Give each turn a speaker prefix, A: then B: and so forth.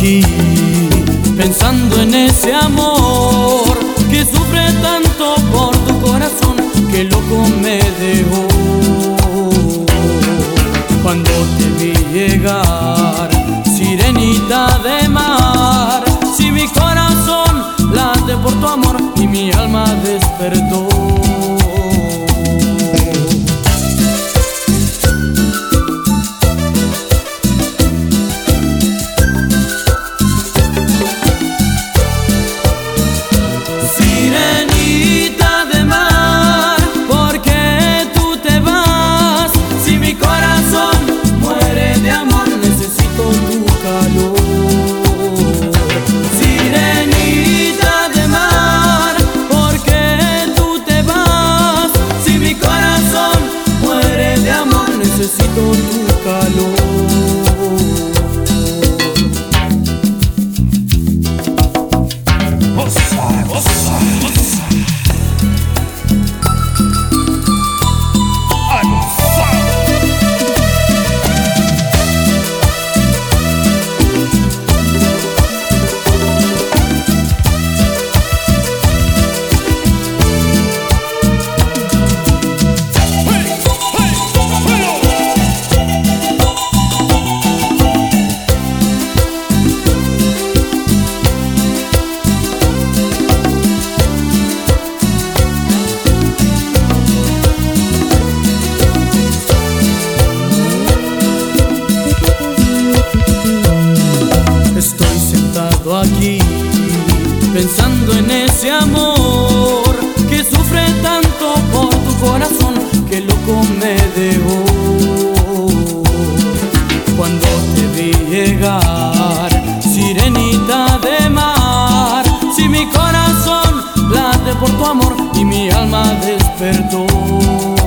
A: aquí, pensando en ese amor que sufre tanto por tu corazón, que loco me dejó. Cuando te vi llegar, sirenita de mar, si mi corazón late por tu amor y mi alma despertó. Sirenita de mar, ¿por qué tú te vas? Si mi corazón muere de amor, necesito tu calor. Sirenita de mar, ¿por qué tú te vas? Si mi corazón muere de amor, necesito tu calor. Estoy sentado aquí, pensando en ese amor que sufre tanto por tu corazón, que loco me dejó. Cuando te vi llegar, sirenita de mar, si mi corazón late por tu amor y mi alma despertó.